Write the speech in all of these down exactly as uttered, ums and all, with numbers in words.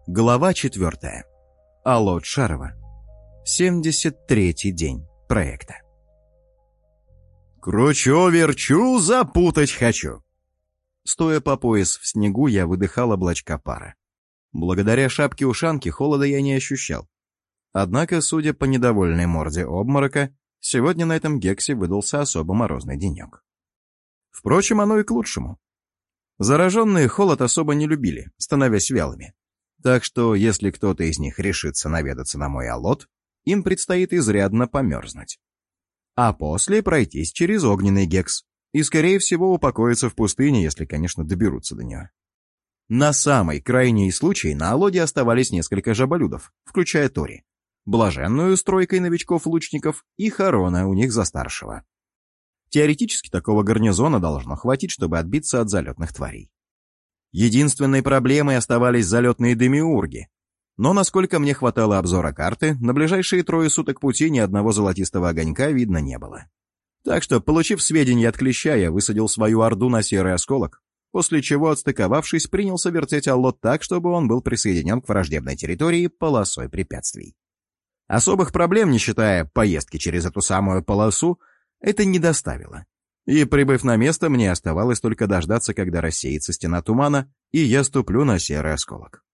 Глава четвертая. Алот Шарова. семьдесят третий день проекта. Кручу-верчу, запутать хочу. Стоя по пояс в снегу, я выдыхал облачка пара. Благодаря шапке-ушанке холода я не ощущал. Однако, судя по недовольной морде обморока, сегодня на этом гексе выдался особо морозный денек. Впрочем, оно и к лучшему. Зараженные холод особо не любили, становясь вялыми. Так что, если кто-то из них решится наведаться на мой алот, им предстоит изрядно померзнуть. А после пройтись через огненный гекс и, скорее всего, упокоиться в пустыне, если, конечно, доберутся до нее. На самый крайний случай на алоде оставались несколько жаболюдов, включая Тори, блаженную с тройкой новичков-лучников и Харона у них за старшего. Теоретически такого гарнизона должно хватить, чтобы отбиться от залетных тварей. Единственной проблемой оставались залетные демиурги. Но, насколько мне хватало обзора карты, на ближайшие трое суток пути ни одного золотистого огонька видно не было. Так что, получив сведения от Клеща, я высадил свою орду на серый осколок, после чего, отстыковавшись, принялся вертеть аллот так, чтобы он был присоединен к враждебной территории полосой препятствий. Особых проблем, не считая поездки через эту самую полосу, это не доставило. И, прибыв на место, мне оставалось только дождаться, когда рассеется стена тумана, и я ступлю на серый осколок.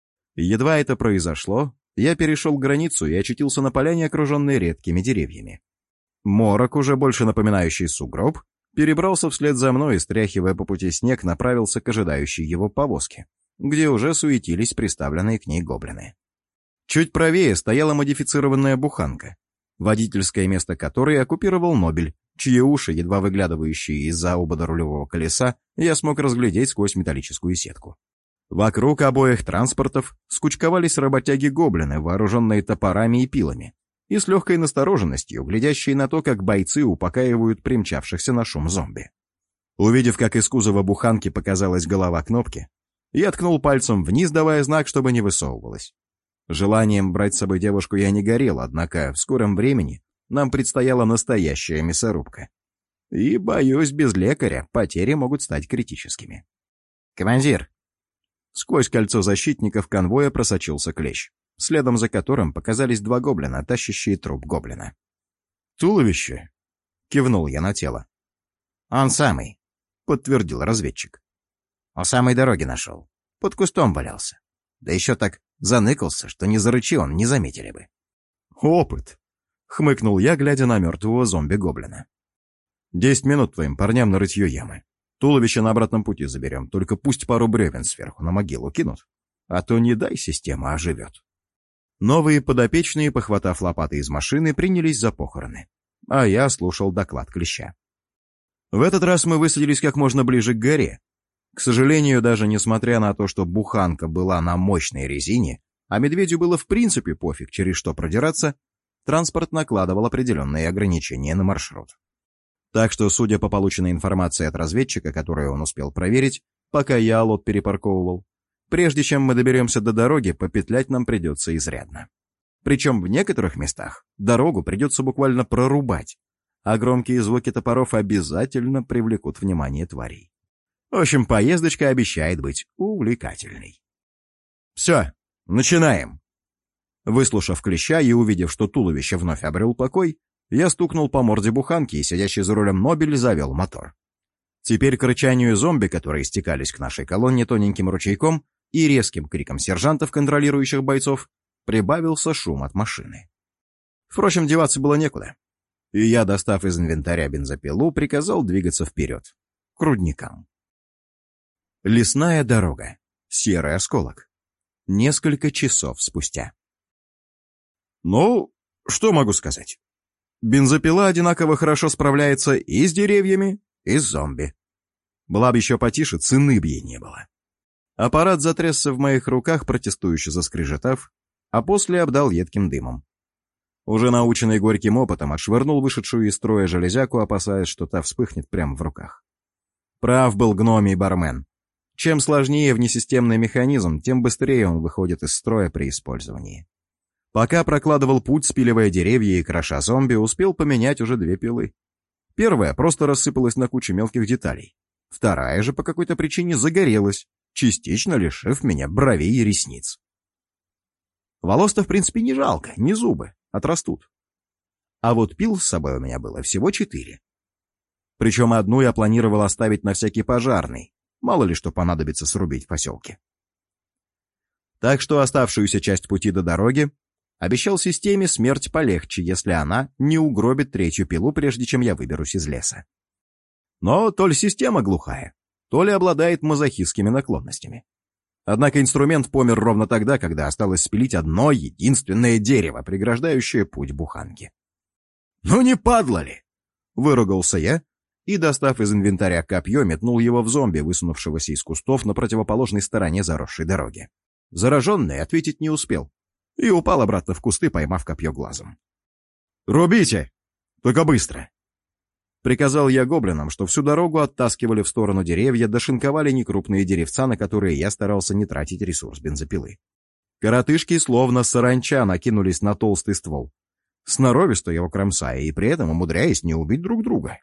Едва это произошло, я перешел границу и очутился на поляне, окруженной редкими деревьями. Морок, уже больше напоминающий сугроб, перебрался вслед за мной и, стряхивая по пути снег, направился к ожидающей его повозке, где уже суетились приставленные к ней гоблины. Чуть правее стояла модифицированная буханка, водительское место которой оккупировал Нобель, чьи уши, едва выглядывающие из-за обода рулевого колеса, я смог разглядеть сквозь металлическую сетку. Вокруг обоих транспортов скучковались работяги-гоблины, вооруженные топорами и пилами, и с легкой настороженностью, глядящие на то, как бойцы упокаивают примчавшихся на шум зомби. Увидев, как из кузова буханки показалась голова Кнопки, я ткнул пальцем вниз, давая знак, чтобы не высовывалась. Желанием брать с собой девушку я не горел, однако в скором времени нам предстояла настоящая мясорубка. И, боюсь, без лекаря потери могут стать критическими. «Командир!» Сквозь кольцо защитников конвоя просочился Клещ, следом за которым показались два гоблина, тащащие труп гоблина. «Туловище?» — кивнул я на тело. «Он самый», — подтвердил разведчик. «У самой дороги нашел. Под кустом валялся. Да еще так заныкался, что не зарычи он, не заметили бы». «Опыт!» — хмыкнул я, глядя на мертвого зомби-гоблина. «Десять минут твоим парням на рытье ямы. Туловище на обратном пути заберем, только пусть пару бревен сверху на могилу кинут, а то не дай система оживет». Новые подопечные, похватав лопаты из машины, принялись за похороны, а я слушал доклад Клеща. В этот раз мы высадились как можно ближе к горе. К сожалению, даже несмотря на то, что буханка была на мощной резине, а медведю было в принципе пофиг, через что продираться, транспорт накладывал определенные ограничения на маршрут. Так что, судя по полученной информации от разведчика, которую он успел проверить, пока я алот перепарковывал, прежде чем мы доберемся до дороги, попетлять нам придется изрядно. Причем в некоторых местах дорогу придется буквально прорубать, а громкие звуки топоров обязательно привлекут внимание тварей. В общем, поездочка обещает быть увлекательной. «Все, начинаем!» Выслушав Клеща и увидев, что туловище вновь обрел покой, я стукнул по морде буханки, и сидящий за рулем Нобель завел мотор. Теперь к рычанию зомби, которые стекались к нашей колонне тоненьким ручейком, и резким криком сержантов, контролирующих бойцов, прибавился шум от машины. Впрочем, деваться было некуда. И я, достав из инвентаря бензопилу, приказал двигаться вперед, к рудникам. Лесная дорога. Серый осколок. Несколько часов спустя. Ну, что могу сказать? Бензопила одинаково хорошо справляется и с деревьями, и с зомби. Была бы еще потише, цены б ей не было. Аппарат затрясся в моих руках, протестующе заскрежетав, а после обдал едким дымом. Уже наученный горьким опытом, отшвырнул вышедшую из строя железяку, опасаясь, что та вспыхнет прямо в руках. Прав был гномий бармен. Чем сложнее внесистемный механизм, тем быстрее он выходит из строя при использовании. Пока прокладывал путь, спиливая деревья и кроша зомби, успел поменять уже две пилы. Первая просто рассыпалась на кучу мелких деталей. Вторая же по какой-то причине загорелась, частично лишив меня бровей и ресниц. Волос-то, в принципе, не жалко, не зубы, отрастут. А вот пил с собой у меня было всего четыре. Причем одну я планировал оставить на всякий пожарный, мало ли что понадобится срубить в поселке. Так что оставшуюся часть пути до дороги обещал системе смерть полегче, если она не угробит третью пилу, прежде чем я выберусь из леса. Но то ли система глухая, то ли обладает мазохистскими наклонностями. Однако инструмент помер ровно тогда, когда осталось спилить одно единственное дерево, преграждающее путь буханки. «Ну не падла ли?» — выругался я и, достав из инвентаря копье, метнул его в зомби, высунувшегося из кустов на противоположной стороне заросшей дороги. Зараженный ответить не успел и упал обратно в кусты, поймав копье глазом. «Рубите! Только быстро!» Приказал я гоблинам, что всю дорогу оттаскивали в сторону деревья, дошинковали некрупные деревца, на которые я старался не тратить ресурс бензопилы. Коротышки словно саранча накинулись на толстый ствол, сноровисто его кромсая и при этом умудряясь не убить друг друга.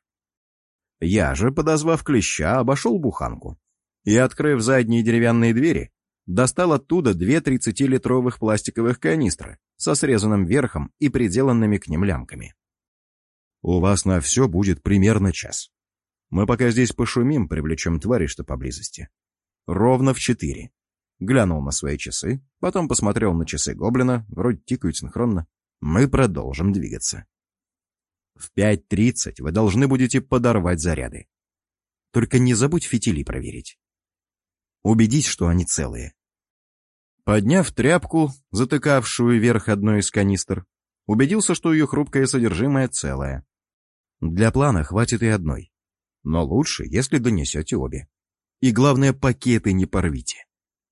Я же, подозвав клеща, обошел буханку и, открыв задние деревянные двери, достал оттуда две тридцатилитровых пластиковых канистры со срезанным верхом и приделанными к ним лямками. «У вас на все будет примерно час. Мы пока здесь пошумим, привлечем твари, что поблизости. Ровно в четыре». Глянул на свои часы, потом посмотрел на часы гоблина, вроде тикают синхронно. «Мы продолжим двигаться. В пять тридцать вы должны будете подорвать заряды. Только не забудь фитили проверить. Убедись, что они целые». Подняв тряпку, затыкавшую верх одной из канистр, убедился, что ее хрупкое содержимое целое. Для плана хватит и одной. Но лучше, если донесете обе. И главное, пакеты не порвите.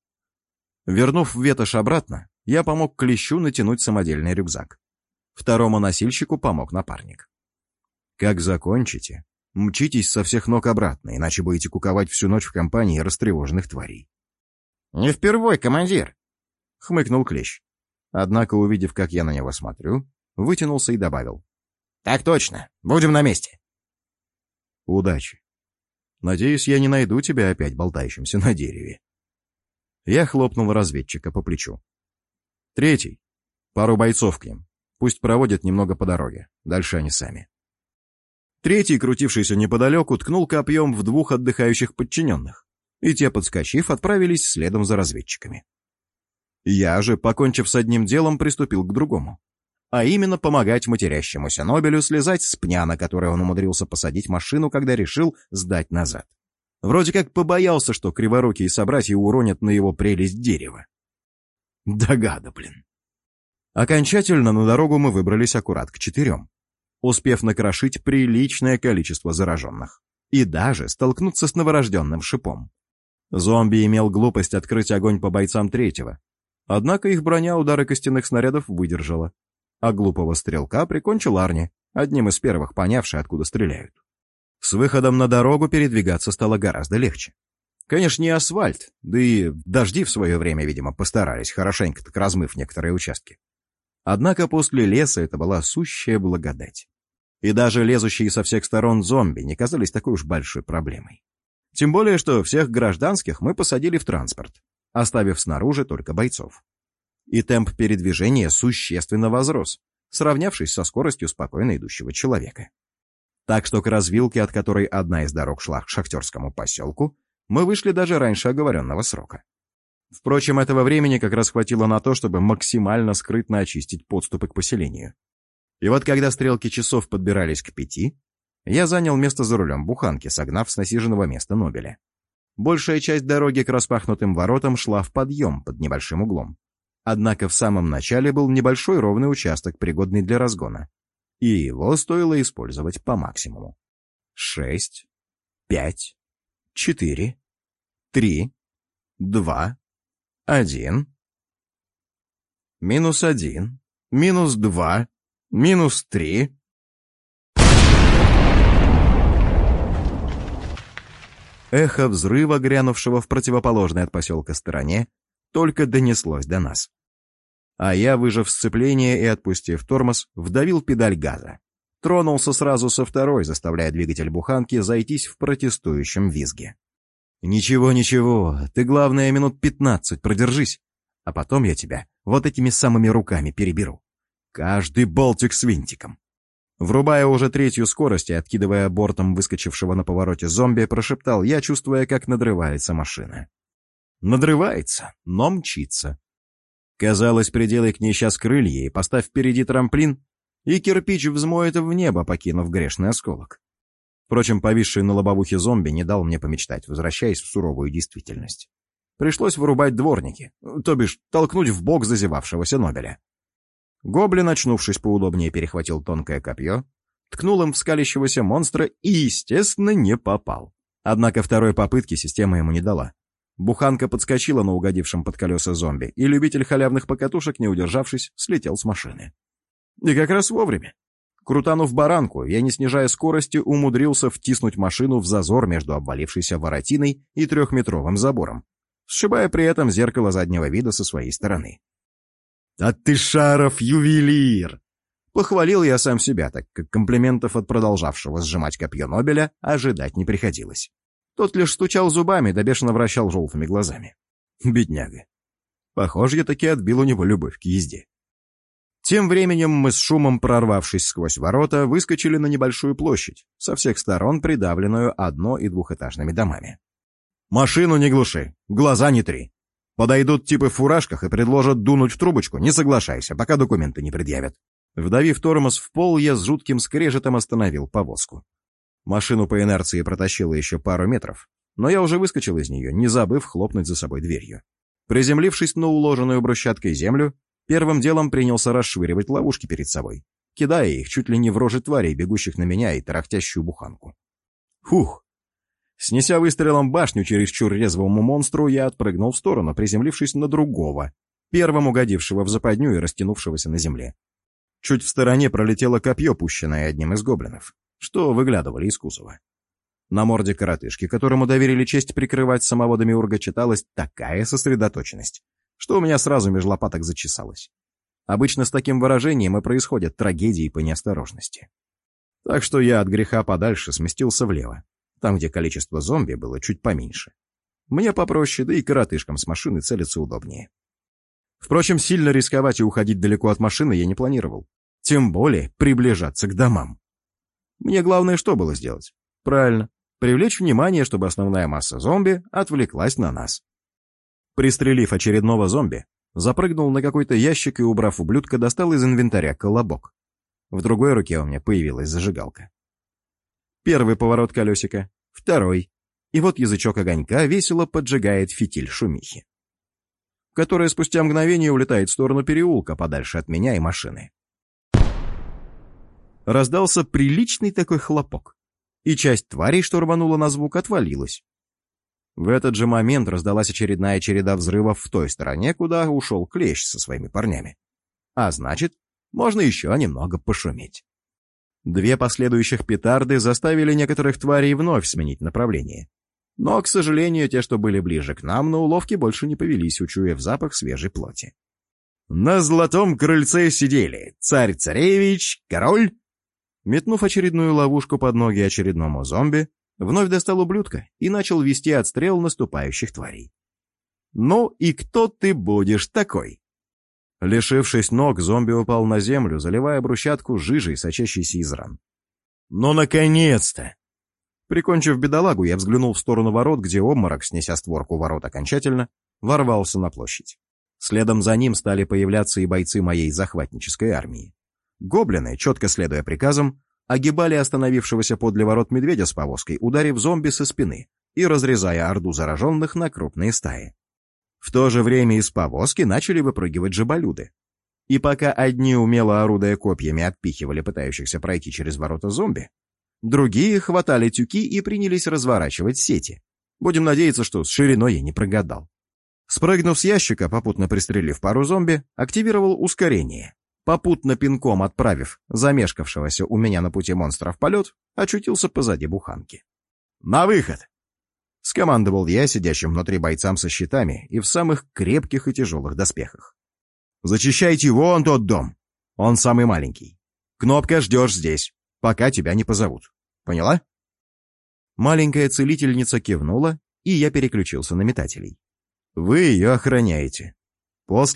Вернув ветошь обратно, я помог клещу натянуть самодельный рюкзак. Второму носильщику помог напарник. Как закончите, мчитесь со всех ног обратно, иначе будете куковать всю ночь в компании растревоженных тварей. «Не впервой, командир!» — хмыкнул клещ. Однако, увидев, как я на него смотрю, вытянулся и добавил. «Так точно, будем на месте». «Удачи. Надеюсь, я не найду тебя опять болтающимся на дереве». Я хлопнул разведчика по плечу. «Третий. Пару бойцов к ним. Пусть проводят немного по дороге. Дальше они сами». Третий, крутившийся неподалеку, ткнул копьем в двух отдыхающих подчиненных, и те, подскочив, отправились следом за разведчиками. Я же, покончив с одним делом, приступил к другому. А именно помогать матерящемуся Нобелю слезать с пня, на который он умудрился посадить машину, когда решил сдать назад. Вроде как побоялся, что криворукие собратья уронят на его прелесть дерева. Да гада, блин. Окончательно на дорогу мы выбрались аккурат к четырем, успев накрошить приличное количество зараженных и даже столкнуться с новорожденным шипом. Зомби имел глупость открыть огонь по бойцам третьего, однако их броня удары костяных снарядов выдержала, а глупого стрелка прикончил Арни, одним из первых понявший, откуда стреляют. С выходом на дорогу передвигаться стало гораздо легче. Конечно, не асфальт, да и дожди в свое время, видимо, постарались, хорошенько так размыв некоторые участки. Однако после леса это была сущая благодать. И даже лезущие со всех сторон зомби не казались такой уж большой проблемой. Тем более, что всех гражданских мы посадили в транспорт, оставив снаружи только бойцов. И темп передвижения существенно возрос, сравнявшись со скоростью спокойно идущего человека. Так что к развилке, от которой одна из дорог шла к шахтерскому поселку, мы вышли даже раньше оговоренного срока. Впрочем, этого времени как раз хватило на то, чтобы максимально скрытно очистить подступы к поселению. И вот когда стрелки часов подбирались к пяти, я занял место за рулем буханки, согнав с насиженного места Нобеля. Большая часть дороги к распахнутым воротам шла в подъем под небольшим углом. Однако в самом начале был небольшой ровный участок, пригодный для разгона, и его стоило использовать по максимуму. Шесть, пять, четыре, три, два, один, минус один, минус два, минус три. Эхо взрыва, грянувшего в противоположной от поселка стороне, только донеслось до нас. А я, выжав сцепление и отпустив тормоз, вдавил педаль газа. Тронулся сразу со второй, заставляя двигатель буханки зайтись в протестующем визге. «Ничего, ничего, ты, главное, минут пятнадцать продержись, а потом я тебя Вот этими самыми руками переберу. Каждый болтик с винтиком. Врубая уже третью скорость и откидывая бортом выскочившего на повороте зомби, прошептал я, чувствуя, как надрывается машина. Надрывается, но мчится. Казалось, приделай к ней сейчас крылья и поставь впереди трамплин, и кирпич взмоет в небо, покинув грешный осколок. Впрочем, повисший на лобовухе зомби не дал мне помечтать, возвращаясь в суровую действительность. Пришлось вырубать дворники, то бишь толкнуть в бок зазевавшегося Нобеля. Гоблин, очнувшись поудобнее, перехватил тонкое копье, ткнул им в скалящегося монстра и, естественно, не попал. Однако второй попытки система ему не дала. Буханка подскочила на угодившем под колеса зомби, и любитель халявных покатушек, не удержавшись, слетел с машины. И как раз вовремя. Крутанув баранку, я, не снижая скорости, умудрился втиснуть машину в зазор между обвалившейся воротиной и трехметровым забором, сшибая при этом зеркало заднего вида со своей стороны. «А ты, Шаров, ювелир!» Похвалил я сам себя, так как комплиментов от продолжавшего сжимать копье Нобеля ожидать не приходилось. Тот лишь стучал зубами да бешено вращал желтыми глазами. Бедняга. Похоже, я таки отбил у него любовь к езде. Тем временем мы с шумом, прорвавшись сквозь ворота, выскочили на небольшую площадь, со всех сторон придавленную одно- и двухэтажными домами. «Машину не глуши, глаза не три. Подойдут типы в фуражках и предложат дунуть в трубочку, не соглашайся, пока документы не предъявят». Вдавив тормоз в пол, я с жутким скрежетом остановил повозку. Машину по инерции протащило еще пару метров, но я уже выскочил из нее, не забыв хлопнуть за собой дверью. Приземлившись на уложенную брусчаткой землю, первым делом принялся расшвыривать ловушки перед собой, кидая их чуть ли не в рожи тварей, бегущих на меня и тарахтящую буханку. Фух! Снеся выстрелом башню чересчур резвому монстру, я отпрыгнул в сторону, приземлившись на другого, первым угодившего в западню и растянувшегося на земле. Чуть в стороне пролетело копье, пущенное одним из гоблинов, что выглядывали из кузова. На морде коротышки, которому доверили честь прикрывать самого Демиурга, читалась такая сосредоточенность, что у меня сразу меж лопаток зачесалось. Обычно с таким выражением и происходят трагедии по неосторожности. Так что я от греха подальше сместился влево, там, где количество зомби было чуть поменьше. Мне попроще, да и коротышкам с машины целиться удобнее. Впрочем, сильно рисковать и уходить далеко от машины я не планировал. Тем более приближаться к домам. Мне главное что было сделать? Правильно, привлечь внимание, чтобы основная масса зомби отвлеклась на нас. Пристрелив очередного зомби, запрыгнул на какой-то ящик и, убрав ублюдка, достал из инвентаря колобок. В другой руке у меня появилась зажигалка. Первый поворот колесика, второй, и вот язычок огонька весело поджигает фитиль шумихи, которая спустя мгновение улетает в сторону переулка, подальше от меня и машины. Раздался приличный такой хлопок, и часть тварей, что рванула на звук, отвалилась. В этот же момент раздалась очередная череда взрывов в той стороне, куда ушел Клещ со своими парнями. А значит, можно еще немного пошуметь. Две последующих петарды заставили некоторых тварей вновь сменить направление. Но, к сожалению, те, что были ближе к нам, на уловки больше не повелись, учуяв запах свежей плоти. На золотом крыльце сидели царь-царевич, король. Метнув очередную ловушку под ноги очередному зомби, вновь достал ублюдка и начал вести отстрел наступающих тварей. «Ну и кто ты будешь такой?» Лишившись ног, зомби упал на землю, заливая брусчатку жижей, сочащейся из ран. «Ну, наконец-то!» Прикончив бедолагу, я взглянул в сторону ворот, где обморок, снеся створку ворот окончательно, ворвался на площадь. Следом за ним стали появляться и бойцы моей захватнической армии. Гоблины, четко следуя приказам, огибали остановившегося подле ворот медведя с повозкой, ударив зомби со спины и разрезая орду зараженных на крупные стаи. В то же время из повозки начали выпрыгивать жаболюды. И пока одни, умело орудуя копьями, отпихивали пытающихся пройти через ворота зомби, другие хватали тюки и принялись разворачивать сети. Будем надеяться, что с шириной я не прогадал. Спрыгнув с ящика, попутно пристрелив пару зомби, активировал ускорение. Попутно пинком отправив замешкавшегося у меня на пути монстра в полет, очутился позади буханки. «На выход!» — скомандовал я сидящим внутри бойцам со щитами и в самых крепких и тяжелых доспехах. «Зачищайте вон тот дом! Он самый маленький. Кнопка, ждешь здесь, пока тебя не позовут. Поняла?» Маленькая целительница кивнула, и я переключился на метателей. «Вы ее охраняете. После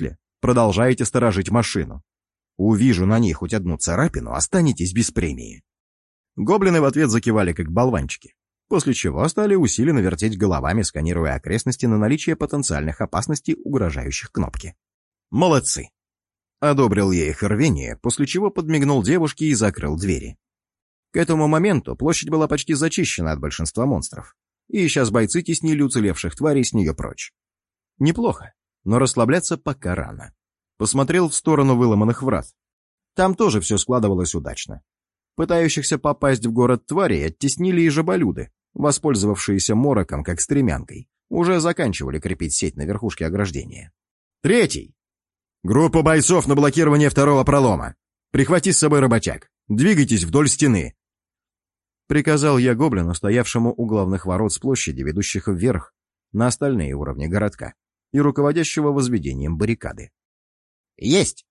Продолжаете сторожить машину. Увижу на ней хоть одну царапину, останетесь без премии». Гоблины в ответ закивали, как болванчики, после чего стали усиленно вертеть головами, сканируя окрестности на наличие потенциальных опасностей, угрожающих Кнопке. «Молодцы!» Одобрил я их рвение, после чего подмигнул девушке и закрыл двери. К этому моменту площадь была почти зачищена от большинства монстров, и сейчас бойцы теснили уцелевших тварей с нее прочь. Неплохо, но расслабляться пока рано. Посмотрел в сторону выломанных врат. Там тоже все складывалось удачно. Пытающихся попасть в город тварей оттеснили и жаболюды, воспользовавшиеся мороком как стремянкой, уже заканчивали крепить сеть на верхушке ограждения. «Третий! Группа бойцов на блокирование второго пролома! Прихвати с собой работяг! Двигайтесь вдоль стены!» Приказал я гоблину, стоявшему у главных ворот с площади, ведущих вверх на остальные уровни городка, и руководящего возведением баррикады. «Есть!»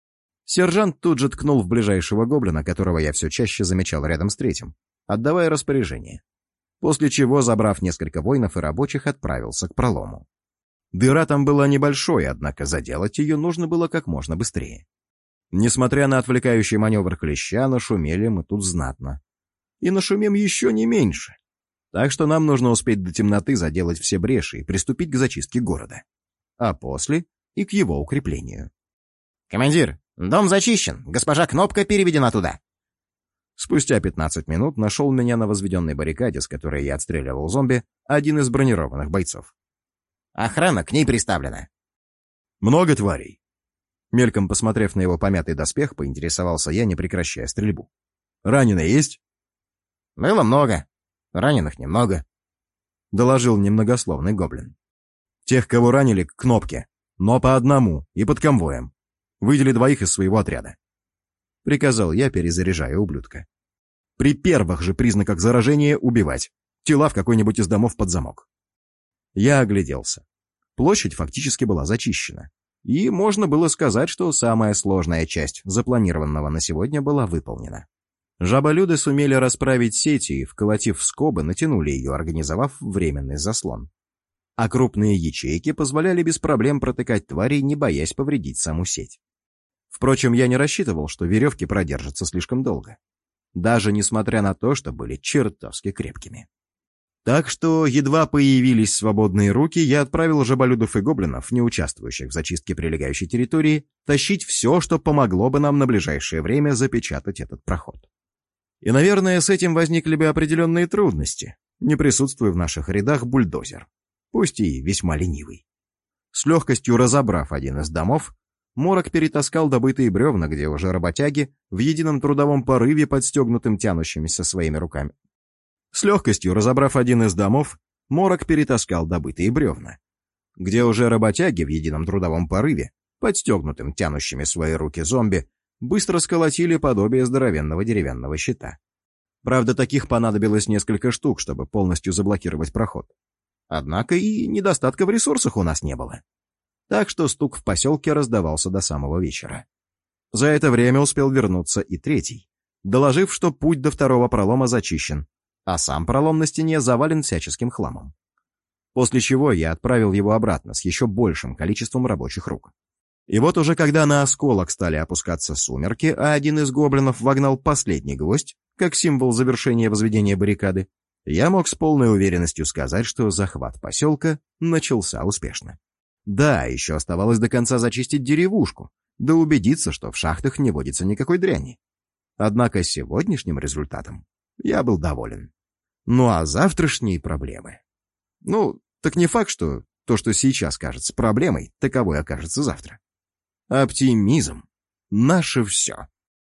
Сержант тут же ткнул в ближайшего гоблина, которого я все чаще замечал рядом с третьим, отдавая распоряжение. После чего, забрав несколько воинов и рабочих, отправился к пролому. Дыра там была небольшой, однако заделать ее нужно было как можно быстрее. Несмотря на отвлекающий маневр клеща, нашумели мы тут знатно. И нашумим еще не меньше. Так что нам нужно успеть до темноты заделать все бреши и приступить к зачистке города. А после и к его укреплению. «Командир, дом зачищен, госпожа Кнопка переведена туда». Спустя пятнадцать минут нашел меня на возведенной баррикаде, с которой я отстреливал зомби, один из бронированных бойцов. «Охрана к ней приставлена». «Много тварей?» Мельком посмотрев на его помятый доспех, поинтересовался я, не прекращая стрельбу. «Раненые есть?» «Было много. Раненых немного», — доложил немногословный гоблин. «Тех, кого ранили, к Кнопке, но по одному и под конвоем. Выдели двоих из своего отряда», — приказал я, перезаряжая ублюдка. «При первых же признаках заражения убивать. Тела в какой-нибудь из домов под замок». Я огляделся. Площадь фактически была зачищена. И можно было сказать, что самая сложная часть запланированного на сегодня была выполнена. Жаболюды сумели расправить сети и, вколотив скобы, натянули ее, организовав временный заслон. А крупные ячейки позволяли без проблем протыкать тварей, не боясь повредить саму сеть. Впрочем, я не рассчитывал, что веревки продержатся слишком долго. Даже несмотря на то, что были чертовски крепкими. Так что, едва появились свободные руки, я отправил жаболюдов и гоблинов, не участвующих в зачистке прилегающей территории, тащить все, что помогло бы нам на ближайшее время запечатать этот проход. И, наверное, с этим возникли бы определенные трудности, не присутствуя в наших рядах бульдозер, пусть и весьма ленивый. С легкостью разобрав один из домов, Морок перетаскал добытые бревна, где уже работяги в едином трудовом порыве, подстегнутым тянущимися своими руками. С легкостью разобрав один из домов, Морок перетаскал добытые бревна, где уже работяги в едином трудовом порыве, подстегнутым тянущими свои руки зомби, быстро сколотили подобие здоровенного деревянного щита. Правда, таких понадобилось несколько штук, чтобы полностью заблокировать проход. Однако и недостатка в ресурсах у нас не было. Так что стук в поселке раздавался до самого вечера. За это время успел вернуться и третий, доложив, что путь до второго пролома зачищен, а сам пролом на стене завален всяческим хламом. После чего я отправил его обратно с еще большим количеством рабочих рук. И вот уже когда на осколок стали опускаться сумерки, а один из гоблинов вогнал последний гвоздь, как символ завершения возведения баррикады, я мог с полной уверенностью сказать, что захват поселка начался успешно. Да, еще оставалось до конца зачистить деревушку, да убедиться, что в шахтах не водится никакой дряни. Однако сегодняшним результатом я был доволен. Ну а завтрашние проблемы? Ну, так не факт, что то, что сейчас кажется проблемой, таковой окажется завтра. Оптимизм — наше все.